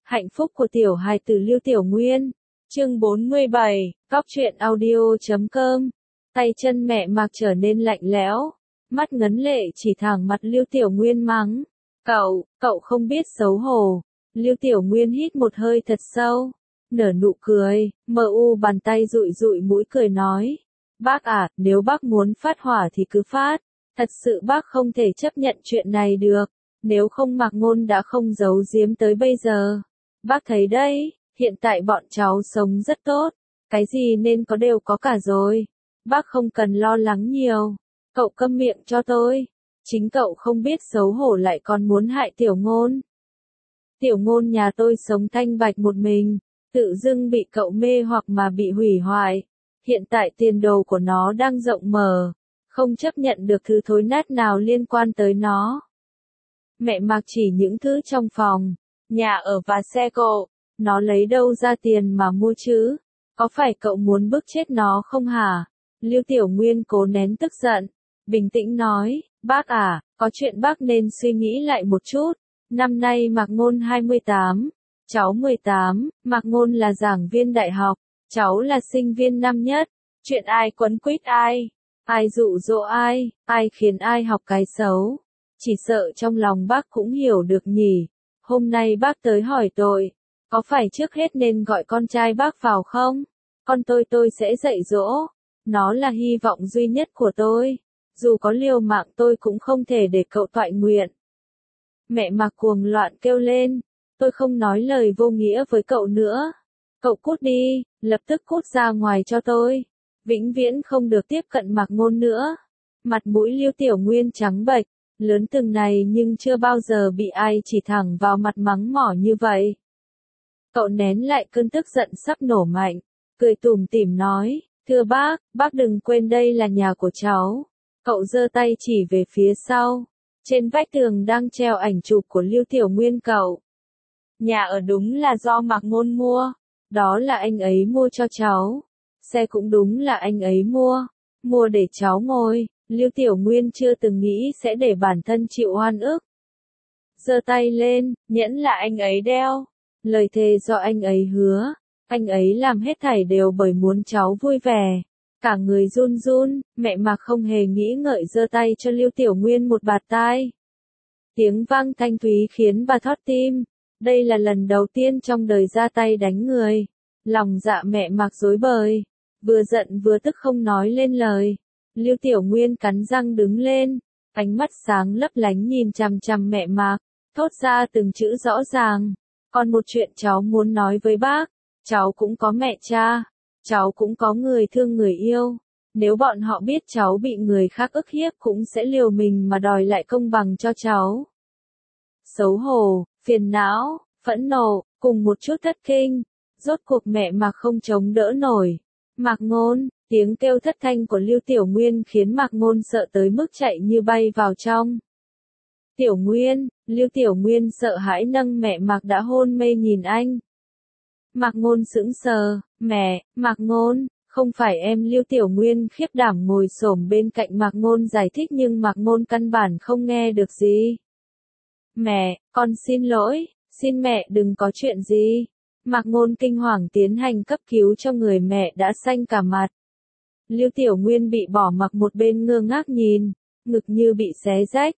Hạnh phúc của tiểu hài tử Lưu Tiểu Nguyên. Chương 47, Góc truyện audio.com. Tay chân mẹ Mạc trở nên lạnh lẽo, mắt ngấn lệ chỉ thẳng mặt Lưu Tiểu Nguyên mắng. Cậu không biết xấu hổ. Lưu Tiểu Nguyên hít một hơi thật sâu, nở nụ cười, mờ u bàn tay dụi dụi mũi cười nói. Bác à, nếu bác muốn phát hỏa thì cứ phát. Thật sự bác không thể chấp nhận chuyện này được. Nếu không Mạc Ngôn đã không giấu giếm tới bây giờ. Bác thấy đấy, hiện tại bọn cháu sống rất tốt. Cái gì nên có đều có cả rồi. Bác không cần lo lắng nhiều. Cậu câm miệng cho tôi. Chính cậu không biết xấu hổ lại còn muốn hại Tiểu Ngôn. Tiểu Ngôn nhà tôi sống thanh bạch một mình, tự dưng bị cậu mê hoặc mà bị hủy hoại. Hiện tại tiền đồ của nó đang rộng mở, không chấp nhận được thứ thối nát nào liên quan tới nó. Mẹ Mạc chỉ những thứ trong phòng, nhà ở và xe cộ, nó lấy đâu ra tiền mà mua chứ? Có phải cậu muốn bức chết nó không hả? Lưu Tiểu Nguyên cố nén tức giận, bình tĩnh nói, bác à, có chuyện bác nên suy nghĩ lại một chút. Năm nay Mạc Ngôn 28, cháu 18, Mạc Ngôn là giảng viên đại học, cháu là sinh viên năm nhất. Chuyện ai quấn quýt ai dụ dỗ ai khiến ai học cái xấu. Chỉ sợ trong lòng bác cũng hiểu được nhỉ. Hôm nay bác tới hỏi tội, có phải trước hết nên gọi con trai bác vào không? Con tôi sẽ dạy dỗ, nó là hy vọng duy nhất của tôi. Dù có liều mạng tôi cũng không thể để cậu toại nguyện. Mẹ Mạc cuồng loạn kêu lên, tôi không nói lời vô nghĩa với cậu nữa. Cậu cút đi, lập tức cút ra ngoài cho tôi. Vĩnh viễn không được tiếp cận Mạc Ngôn nữa. Mặt mũi Lưu Tiểu Nguyên trắng bệch, lớn từng này nhưng chưa bao giờ bị ai chỉ thẳng vào mặt mắng mỏ như vậy. Cậu nén lại cơn tức giận sắp nổ mạnh, cười tủm tỉm nói, thưa bác đừng quên đây là nhà của cháu. Cậu giơ tay chỉ về phía sau, trên vách tường đang treo ảnh chụp của Lưu Tiểu Nguyên cậu. Nhà ở đúng là do Mạc Ngôn mua, đó là anh ấy mua cho cháu. Xe cũng đúng là anh ấy mua để cháu ngồi. Lưu Tiểu Nguyên chưa từng nghĩ sẽ để bản thân chịu oan ức. Giơ tay lên, nhẫn là anh ấy đeo. Lời thề do anh ấy hứa. Anh ấy làm hết thảy đều bởi muốn cháu vui vẻ. Cả người run run, mẹ Mạc không hề nghĩ ngợi giơ tay cho Lưu Tiểu Nguyên một bạt tai. Tiếng vang thanh thúy khiến bà thót tim. Đây là lần đầu tiên trong đời ra tay đánh người. Lòng dạ mẹ Mạc rối bời. Vừa giận vừa tức không nói lên lời. Lưu Tiểu Nguyên cắn răng đứng lên, ánh mắt sáng lấp lánh nhìn chằm chằm mẹ Mạc, thốt ra từng chữ rõ ràng. Còn một chuyện cháu muốn nói với bác, cháu cũng có mẹ cha, cháu cũng có người thương người yêu. Nếu bọn họ biết cháu bị người khác ức hiếp cũng sẽ liều mình mà đòi lại công bằng cho cháu. Xấu hổ, phiền não, phẫn nộ, cùng một chút thất kinh, rốt cuộc mẹ Mạc không chống đỡ nổi. Mạc Ngôn, tiếng kêu thất thanh của Lưu Tiểu Nguyên khiến Mạc Ngôn sợ tới mức chạy như bay vào trong. Tiểu Nguyên, Lưu Tiểu Nguyên sợ hãi nâng mẹ Mạc đã hôn mê nhìn anh. Mạc Ngôn sững sờ, mẹ, Mạc Ngôn, không phải em. Lưu Tiểu Nguyên khiếp đảm ngồi xổm bên cạnh Mạc Ngôn giải thích nhưng Mạc Ngôn căn bản không nghe được gì. Mẹ, con xin lỗi, xin mẹ đừng có chuyện gì. Mạc Ngôn kinh hoàng tiến hành cấp cứu cho người mẹ đã xanh cả mặt. Lưu Tiểu Nguyên bị bỏ mặc một bên ngơ ngác nhìn, ngực như bị xé rách,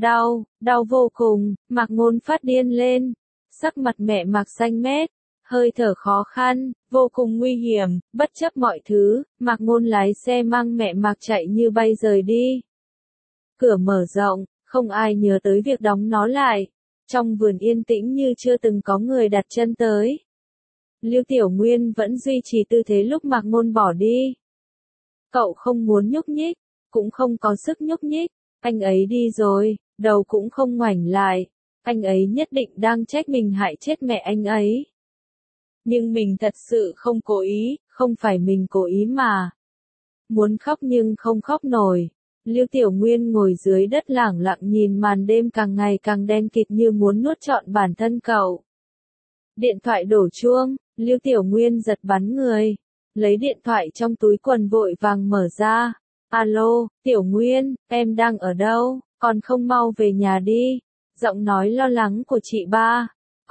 đau vô cùng. Mạc Ngôn phát điên lên, sắc mặt mẹ Mạc xanh mét, hơi thở khó khăn, vô cùng nguy hiểm. Bất chấp mọi thứ, Mạc Ngôn lái xe mang mẹ Mạc chạy như bay rời đi. Cửa mở rộng, không ai nhớ tới việc đóng nó lại. Trong vườn yên tĩnh như chưa từng có người đặt chân tới. Lưu Tiểu Nguyên vẫn duy trì tư thế lúc Mạc Ngôn bỏ đi. Cậu không muốn nhúc nhích, cũng không có sức nhúc nhích. Anh ấy đi rồi, đầu cũng không ngoảnh lại. Anh ấy nhất định đang trách mình hại chết mẹ anh ấy. Nhưng mình thật sự không cố ý, không phải mình cố ý mà. Muốn khóc nhưng không khóc nổi. Lưu Tiểu Nguyên ngồi dưới đất lẳng lặng nhìn màn đêm càng ngày càng đen kịt như muốn nuốt trọn bản thân cậu. Điện thoại đổ chuông, Lưu Tiểu Nguyên giật bắn người. Lấy điện thoại trong túi quần vội vàng mở ra. Alo, Tiểu Nguyên, em đang ở đâu? Còn không mau về nhà đi. Giọng nói lo lắng của chị ba.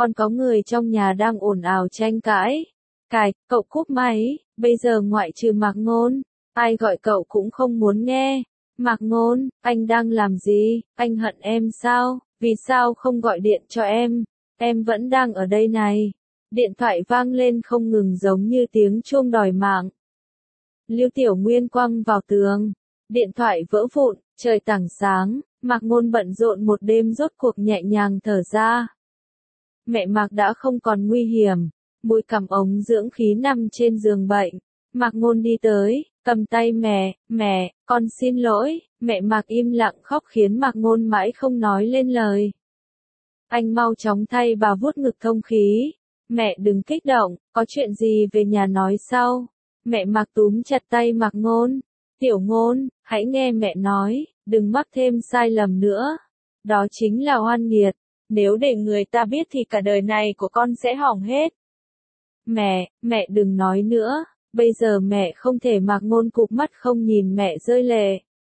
con có người trong nhà đang ồn ào tranh cãi. Cậu cúp máy, bây giờ ngoại trừ Mạc Ngôn, ai gọi cậu cũng không muốn nghe. Mạc Ngôn, anh đang làm gì, anh hận em sao, vì sao không gọi điện cho em vẫn đang ở đây này. Điện thoại vang lên không ngừng giống như tiếng chuông đòi mạng. Lưu Tiểu Nguyên quăng vào tường, điện thoại vỡ vụn, trời tảng sáng, Mạc Ngôn bận rộn một đêm rốt cuộc nhẹ nhàng thở ra. Mẹ Mạc đã không còn nguy hiểm, mũi cầm ống dưỡng khí nằm trên giường bệnh. Mạc Ngôn đi tới, cầm tay mẹ, con xin lỗi, mẹ Mạc im lặng khóc khiến Mạc Ngôn mãi không nói lên lời. Anh mau chóng thay bà vuốt ngực thông khí. Mẹ đừng kích động, có chuyện gì về nhà nói sau. Mẹ Mạc túm chặt tay Mạc Ngôn. Tiểu Ngôn, hãy nghe mẹ nói, đừng mắc thêm sai lầm nữa. Đó chính là oan nghiệt. Nếu để người ta biết thì cả đời này của con sẽ hỏng hết. Mẹ đừng nói nữa. Bây giờ mẹ không thể. Mạc Ngôn cụp mắt không nhìn mẹ rơi lệ.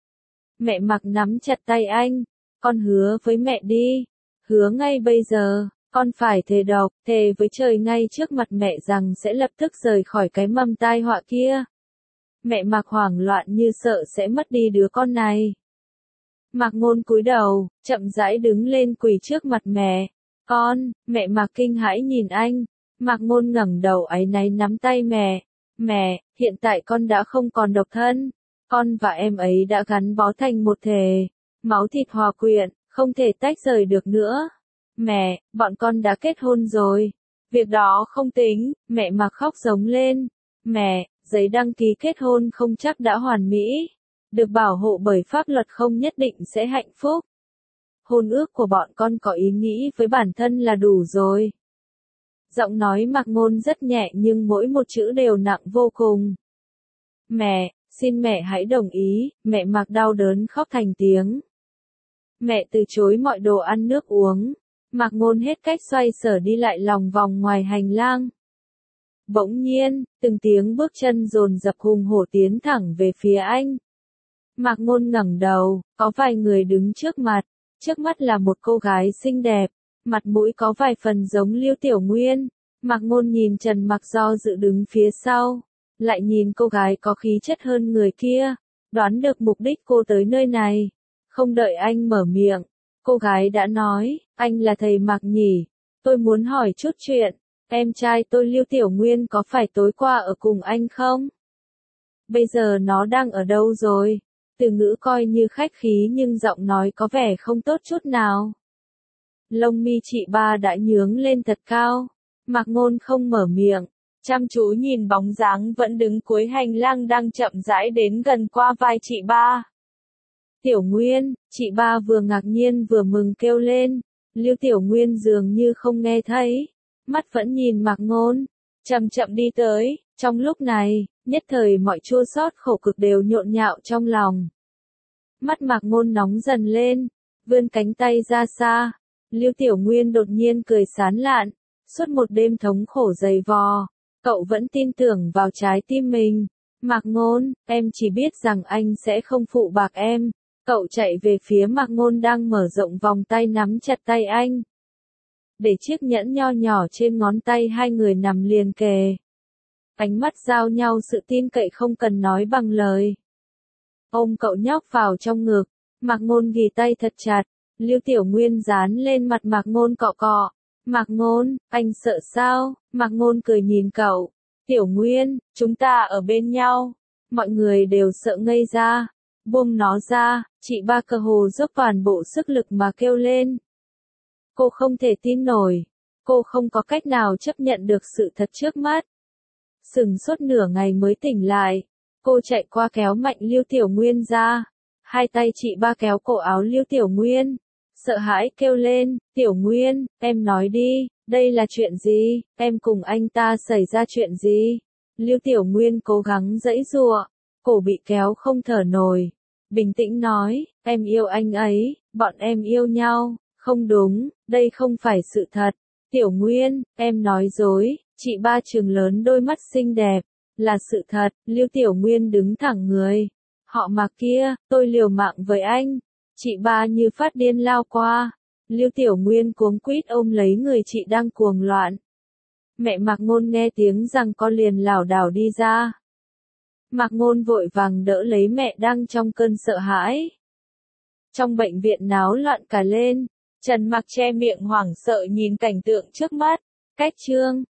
Mẹ Mạc nắm chặt tay anh. Con hứa với mẹ đi. Hứa ngay bây giờ. Con phải thề độc, thề với trời ngay trước mặt mẹ rằng sẽ lập tức rời khỏi cái mầm tai họa kia. Mẹ Mạc hoảng loạn như sợ sẽ mất đi đứa con này. Mạc Ngôn cúi đầu, chậm rãi đứng lên quỳ trước mặt mẹ. Con, mẹ Mạc kinh hãi nhìn anh. Mạc Ngôn ngẩng đầu áy náy nắm tay mẹ. Mẹ, hiện tại con đã không còn độc thân. Con và em ấy đã gắn bó thành một thể. Máu thịt hòa quyện, không thể tách rời được nữa. Mẹ, bọn con đã kết hôn rồi. Việc đó không tính, mẹ Mạc khóc giống lên. Mẹ, giấy đăng ký kết hôn không chắc đã hoàn mỹ. Được bảo hộ bởi pháp luật không nhất định sẽ hạnh phúc. Hôn ước của bọn con có ý nghĩ với bản thân là đủ rồi. Giọng nói Mạc Ngôn rất nhẹ nhưng mỗi một chữ đều nặng vô cùng. Mẹ, xin mẹ hãy đồng ý, mẹ Mạc đau đớn khóc thành tiếng. Mẹ từ chối mọi đồ ăn nước uống. Mạc Ngôn hết cách xoay sở đi lại lòng vòng ngoài hành lang. Bỗng nhiên, từng tiếng bước chân dồn dập hùng hổ tiến thẳng về phía anh. Mạc Ngôn ngẩng đầu, có vài người đứng trước mặt. Trước mắt là một cô gái xinh đẹp, mặt mũi có vài phần giống Lưu Tiểu Nguyên. Mạc Ngôn nhìn Trần Mặc do dự đứng phía sau, lại nhìn cô gái có khí chất hơn người kia, đoán được mục đích cô tới nơi này. Không đợi anh mở miệng, cô gái đã nói, anh là thầy Mạc nhỉ? Tôi muốn hỏi chút chuyện, em trai tôi Lưu Tiểu Nguyên có phải tối qua ở cùng anh không? Bây giờ nó đang ở đâu rồi? Từ ngữ coi như khách khí nhưng giọng nói có vẻ không tốt chút nào. Lông mi chị ba đã nhướng lên thật cao. Mạc Ngôn không mở miệng, chăm chú nhìn bóng dáng vẫn đứng cuối hành lang đang chậm rãi đến gần qua vai chị ba. Tiểu Nguyên, chị ba vừa ngạc nhiên vừa mừng kêu lên. Lưu Tiểu Nguyên dường như không nghe thấy, mắt vẫn nhìn Mạc Ngôn, chậm chậm đi tới. Trong lúc này, nhất thời mọi chua xót khổ cực đều nhộn nhạo trong lòng. Mắt Mạc Ngôn nóng dần lên, vươn cánh tay ra xa. Lưu Tiểu Nguyên đột nhiên cười sán lạn. Suốt một đêm thống khổ dày vò, cậu vẫn tin tưởng vào trái tim mình. Mạc Ngôn, em chỉ biết rằng anh sẽ không phụ bạc em. Cậu chạy về phía Mạc Ngôn đang mở rộng vòng tay nắm chặt tay anh. Để chiếc nhẫn nho nhỏ trên ngón tay hai người nằm liền kề. Ánh mắt giao nhau sự tin cậy không cần nói bằng lời. Ôm cậu nhóc vào trong ngực, Mạc Ngôn ghì tay thật chặt. Lưu Tiểu Nguyên dán lên mặt Mạc Ngôn cọ cọ. Mạc Ngôn, anh sợ sao? Mạc Ngôn cười nhìn cậu. Tiểu Nguyên, chúng ta ở bên nhau. Mọi người đều sợ ngây ra. Buông nó ra, chị ba cơ hồ dốc toàn bộ sức lực mà kêu lên. Cô không thể tin nổi. Cô không có cách nào chấp nhận được sự thật trước mắt. Sững sốt nửa ngày mới tỉnh lại. Cô chạy qua kéo mạnh Lưu Tiểu Nguyên ra. Hai tay chị ba kéo cổ áo Lưu Tiểu Nguyên. Sợ hãi kêu lên, Tiểu Nguyên, em nói đi, đây là chuyện gì, em cùng anh ta xảy ra chuyện gì? Lưu Tiểu Nguyên cố gắng giãy giụa, cổ bị kéo không thở nổi. Bình tĩnh nói, em yêu anh ấy, bọn em yêu nhau, không đúng, đây không phải sự thật. Tiểu Nguyên, em nói dối, chị ba trừng lớn đôi mắt xinh đẹp, là sự thật. Lưu Tiểu Nguyên đứng thẳng người. Họ Mạc kia, tôi liều mạng với anh. Chị ba như phát điên lao qua. Lưu Tiểu Nguyên cuống quýt ôm lấy người chị đang cuồng loạn. Mẹ Mạc Ngôn nghe tiếng giằng co liền lảo đảo đi ra. Mạc Ngôn vội vàng đỡ lấy mẹ đang trong cơn sợ hãi. Trong bệnh viện náo loạn cả lên, Trần Mặc che miệng hoảng sợ nhìn cảnh tượng trước mắt. Cách chương